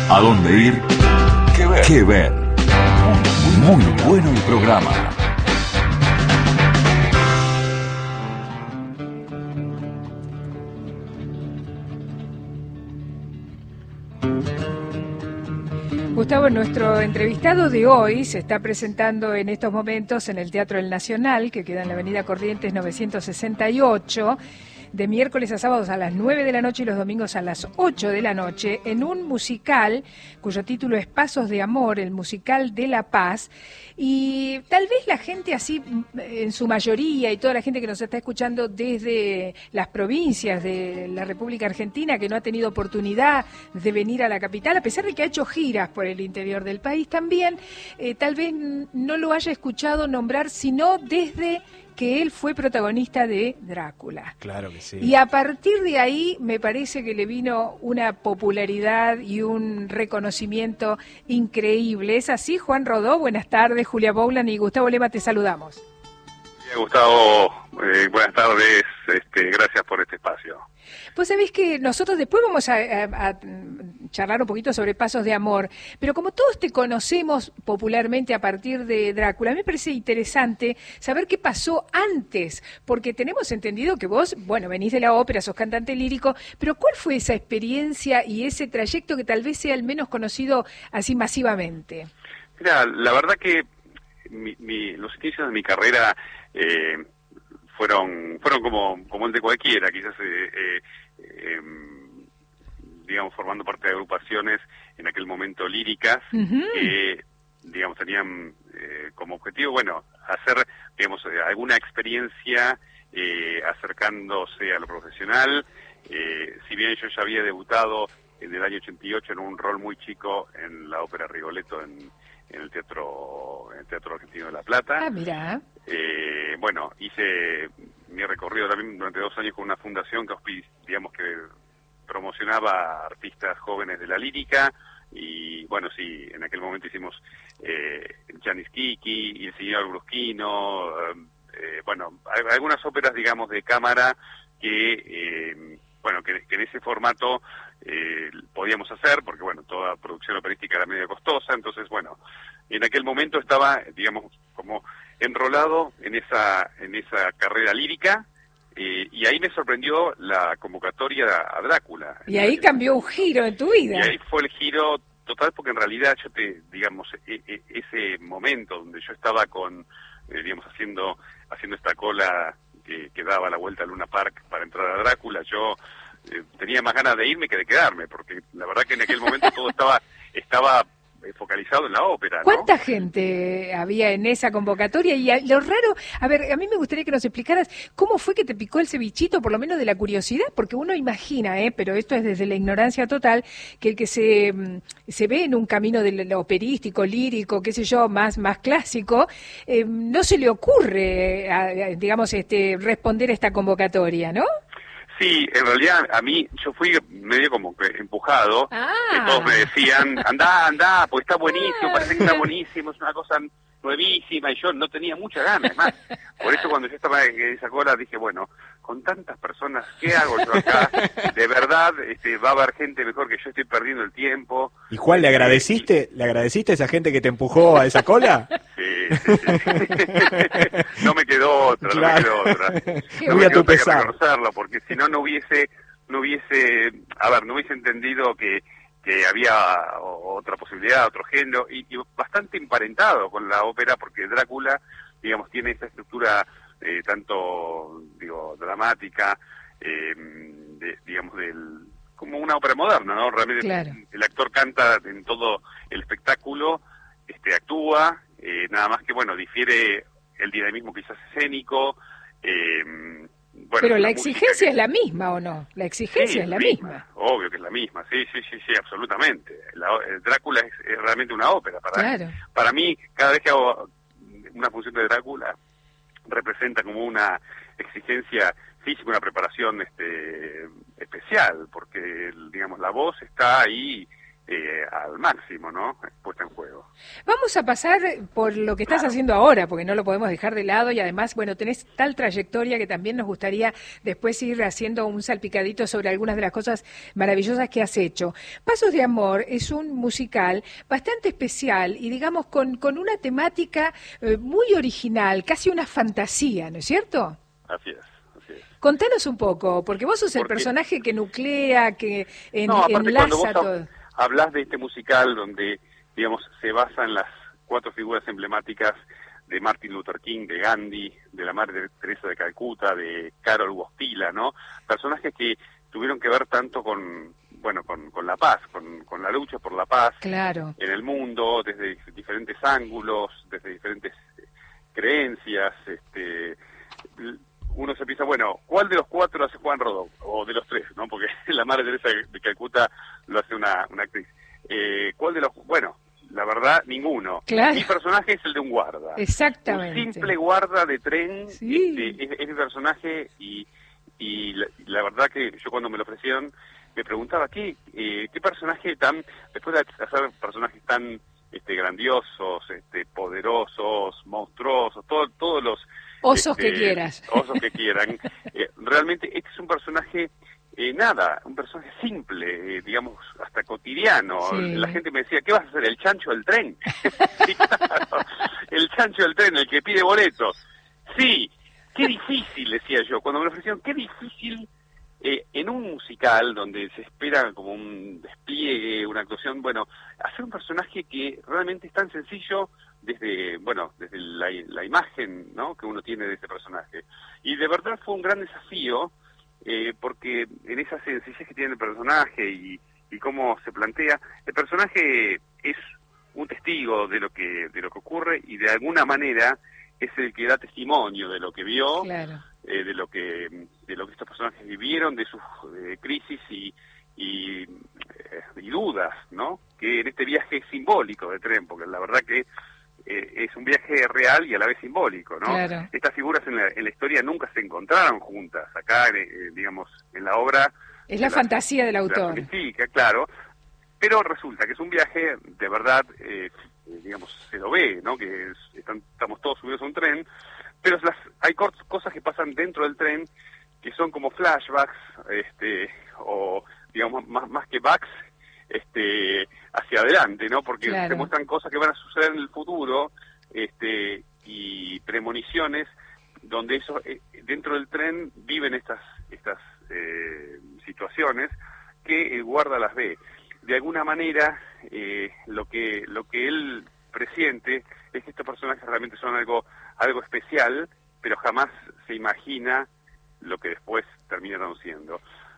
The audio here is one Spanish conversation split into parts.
¿A dónde ir? ¿Qué ver? Muy bueno el programa. Gustavo, nuestro entrevistado de hoy se está presentando en estos momentos en el Teatro El Nacional, que queda en la Avenida Corrientes 968, de miércoles a sábados a las 9 de la noche y los domingos a las 8 de la noche, en un musical cuyo título es Pasos de Amor, el musical de La Paz. Y tal vez la gente así, en su mayoría, y toda la gente que nos está escuchando desde las provincias de la República Argentina, que no ha tenido oportunidad de venir a la capital, a pesar de que ha hecho giras por el interior del país también, tal vez no lo haya escuchado nombrar, sino desde que él fue protagonista de Drácula. Claro que sí. Y a partir de ahí me parece que le vino una popularidad y un reconocimiento increíble. ¿Es así, Juan Rodó? Buenas tardes, Julia Boulan y Gustavo Lema, te saludamos. Bien, Gustavo, buenas tardes, gracias por este espacio. Pues sabés que nosotros después vamos a charlar un poquito sobre Pasos de Amor, pero como todos te conocemos popularmente a partir de Drácula, a mí me parece interesante saber qué pasó antes, porque tenemos entendido que vos, bueno, venís de la ópera, sos cantante lírico, pero ¿cuál fue esa experiencia y ese trayecto que tal vez sea el menos conocido así masivamente? Mira, la verdad que los inicios de mi carrera fueron como el de cualquiera, quizás digamos formando parte de agrupaciones en aquel momento líricas que digamos tenían como objetivo, bueno, hacer digamos alguna experiencia acercándose a lo profesional. Si bien yo ya había debutado en el año 88 en un rol muy chico en la ópera Rigoletto en el Teatro Argentino de La Plata. Ah, mira. Bueno, hice mi recorrido también durante 2 años con una fundación digamos que promocionaba a artistas jóvenes de la lírica, y bueno, sí, en aquel momento hicimos Janis Kiki y El Señor Brusquino, bueno, algunas óperas, digamos, de cámara que, bueno, que en ese formato podíamos hacer, porque bueno, toda producción operística era medio costosa, entonces bueno, en aquel momento estaba, digamos, como enrolado en esa carrera lírica, y ahí me sorprendió la convocatoria a Drácula. Y ahí cambió un giro en tu vida. Y ahí fue el giro total, porque en realidad digamos, ese momento donde yo estaba digamos, haciendo esta cola que daba la vuelta al Luna Park para entrar a Drácula, yo tenía más ganas de irme que de quedarme, porque la verdad que en aquel momento todo estaba focalizado en la ópera, ¿no? ¿Cuánta gente había en esa convocatoria? Y lo raro, a ver, a mí me gustaría que nos explicaras cómo fue que te picó ese bichito, por lo menos de la curiosidad, porque uno imagina, pero esto es desde la ignorancia total, que el que se ve en un camino del operístico, lírico, qué sé yo, más clásico, no se le ocurre, digamos, responder a esta convocatoria, ¿no? Sí, en realidad a mí, yo fui medio como que empujado, que todos me decían, andá, pues está buenísimo, parece que está buenísimo, es una cosa nuevísima, y yo no tenía mucha ganas, además. Por eso cuando yo estaba en esa cola dije, bueno, con tantas personas, ¿qué hago yo acá? De verdad, va a haber gente mejor que yo, estoy perdiendo el tiempo. ¿Y Juan, le agradeciste a esa gente que te empujó a esa cola? Sí. No me quedó otra, claro. no me quedó otra. Muy a tu que pesar. reconocerlo, porque si no hubiese entendido que había otra posibilidad, otro género, y bastante emparentado con la ópera, porque Drácula, digamos, tiene esa estructura tanto, digo, dramática, digamos, como una ópera moderna, ¿no? Realmente claro. El actor canta en todo el espectáculo, actúa, nada más que, bueno, difiere el dinamismo quizás escénico, bueno, pero la exigencia es la misma, ¿o no? La exigencia es la misma. Obvio que es la misma, sí, absolutamente. Drácula es realmente una ópera. Para mí, cada vez que hago una función de Drácula, representa como una exigencia física, una preparación especial, porque, digamos, la voz está ahí al máximo, ¿no? Puesta en juego. Vamos a pasar por lo que estás haciendo ahora, porque no lo podemos dejar de lado y además, bueno, tenés tal trayectoria que también nos gustaría después ir haciendo un salpicadito sobre algunas de las cosas maravillosas que has hecho. Pasos de Amor es un musical bastante especial y digamos con una temática muy original, casi una fantasía, ¿no es cierto? Así es. Contanos un poco, porque vos sos el personaje que nuclea, que enlaza todo. Hablas de este musical donde, digamos, se basa en las 4 figuras emblemáticas de Martin Luther King, de Gandhi, de la Madre Teresa de Calcuta, de Carol Wojtyla, ¿no? Personajes que tuvieron que ver tanto con la paz, con la lucha por la paz en el mundo, desde diferentes ángulos, desde diferentes creencias. Uno se piensa, bueno, ¿cuál de los 4 hace Juan Rodó? O de los 3, ¿no? Porque la Madre Teresa de Calcuta lo hace una actriz. ¿Cuál de los...? Bueno, la verdad, ninguno. Claro. Mi personaje es el de un guarda. Exactamente. Un simple guarda de tren. Sí. Es mi personaje y la verdad que yo cuando me lo ofrecieron me preguntaba, ¿qué personaje tan... Después de hacer personajes tan grandiosos, poderosos, monstruosos, todos los... Osos que quieras. Osos que quieran. Realmente este es un personaje, un personaje simple, digamos, hasta cotidiano. Sí. La gente me decía, ¿qué vas a hacer? ¿El chancho del tren? Sí, claro, el chancho del tren, el que pide boletos. Sí, qué difícil, decía yo. Cuando me lo ofrecieron, qué difícil en un musical donde se espera como un despliegue, una actuación, bueno, hacer un personaje que realmente es tan sencillo desde la imagen, ¿no?, que uno tiene de ese personaje. Y de verdad fue un gran desafío, porque en esa sencillez que tiene el personaje y cómo se plantea, el personaje es un testigo de lo que ocurre y de alguna manera es el que da testimonio de lo que vio, claro, de lo que estos personajes vivieron, de sus crisis y dudas, ¿no?, que en este viaje simbólico de tren, porque la verdad que es un viaje real y a la vez simbólico, ¿no? Claro. Estas figuras en la historia nunca se encontraron juntas. Acá, digamos, en la obra... Es la fantasía del autor. Sí, claro. Pero resulta que es un viaje, de verdad, digamos, se lo ve, ¿no? Que estamos todos subidos a un tren, pero hay cosas que pasan dentro del tren que son como flashbacks, o, digamos, más que backs, hacia adelante, ¿no? Porque claro, te muestran cosas que van a suceder en el futuro, y premoniciones donde eso dentro del tren viven estas situaciones que el guarda las ve. De alguna manera, lo que él presiente es que estos personajes realmente son algo especial, pero jamás se imagina lo que después terminaron siendo.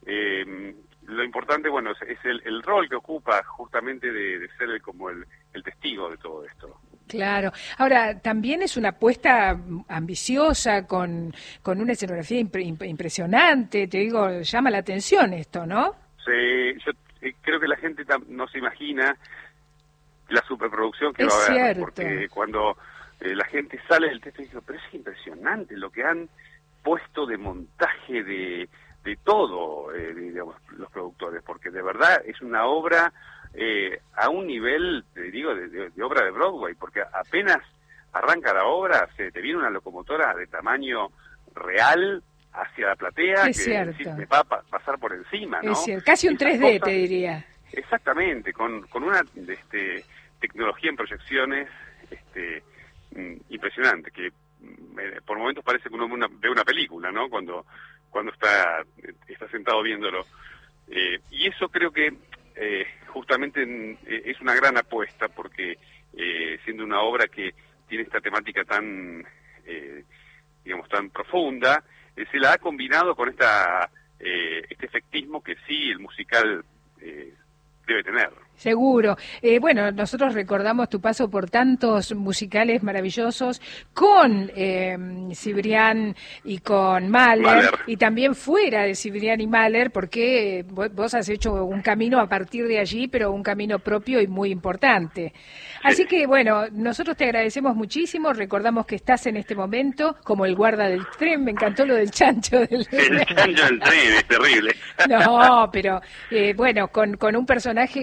Lo importante, bueno, es el rol que ocupa justamente de ser como el testigo de todo esto. Claro. Ahora, también es una apuesta ambiciosa, con una escenografía impresionante, te digo, llama la atención esto, ¿no? Sí, yo creo que la gente no se imagina la superproducción que va a haber, cierto, porque cuando la gente sale del texto dice, pero es impresionante lo que han puesto de montaje de todo, digamos, los productores, porque de verdad es una obra a un nivel, te digo, de obra de Broadway, porque apenas arranca la obra, se te viene una locomotora de tamaño real hacia la platea, es cierto, que me va a pasar por encima, ¿no? Es cierto, casi un 3D, cosas, te diría. Exactamente, con una tecnología en proyecciones impresionante, que por momentos parece que uno ve una película, ¿no? Cuando está sentado viéndolo. Y eso creo que justamente es una gran apuesta, porque siendo una obra que tiene esta temática tan, digamos, tan profunda, se la ha combinado con este efectismo que sí el musical debe tener. Seguro. Bueno, nosotros recordamos tu paso por tantos musicales maravillosos con Cibrián y con Mahler, y también fuera de Cibrián y Mahler, porque vos has hecho un camino a partir de allí, pero un camino propio y muy importante. Así que, bueno, nosotros te agradecemos muchísimo, recordamos que estás en este momento como el guarda del tren, me encantó lo del chancho del tren. El chancho del tren es terrible. No, pero bueno, con un personaje que justamente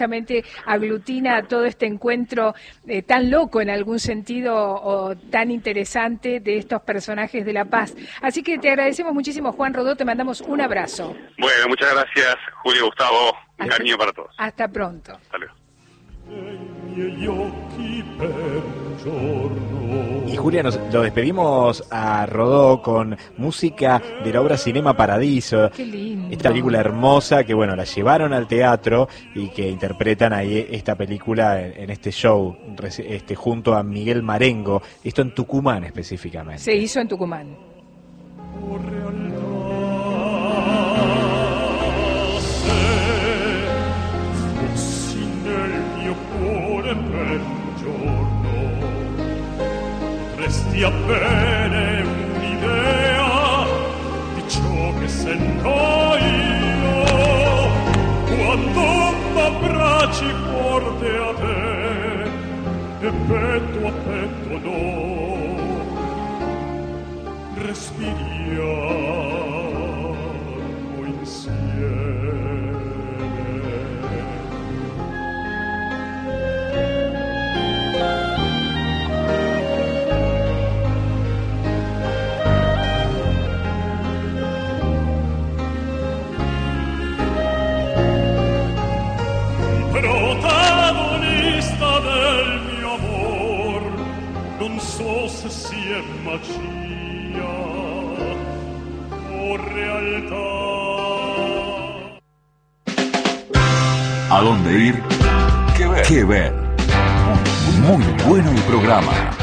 justamente aglutina todo este encuentro tan loco en algún sentido o tan interesante de estos personajes de La Paz. Así que te agradecemos muchísimo, Juan Rodó, te mandamos un abrazo. Bueno, muchas gracias, Julio, Gustavo, un cariño para todos. Hasta pronto. Hasta luego. Y Julia, lo despedimos a Rodó con música de la obra Cinema Paradiso. Qué lindo. Esta película hermosa que, bueno, la llevaron al teatro y que interpretan ahí esta película en este show, junto a Miguel Marengo. Esto en Tucumán específicamente. Se hizo en Tucumán. Resti avere un'idea di ciò che sento io quando m'abbracci forte a te e petto a petto noi respiriamo insieme. Protagonista del mio amor, non so se sia magia o realtà. ¿A dónde ir? ¿Qué ver? Muy bueno el programa.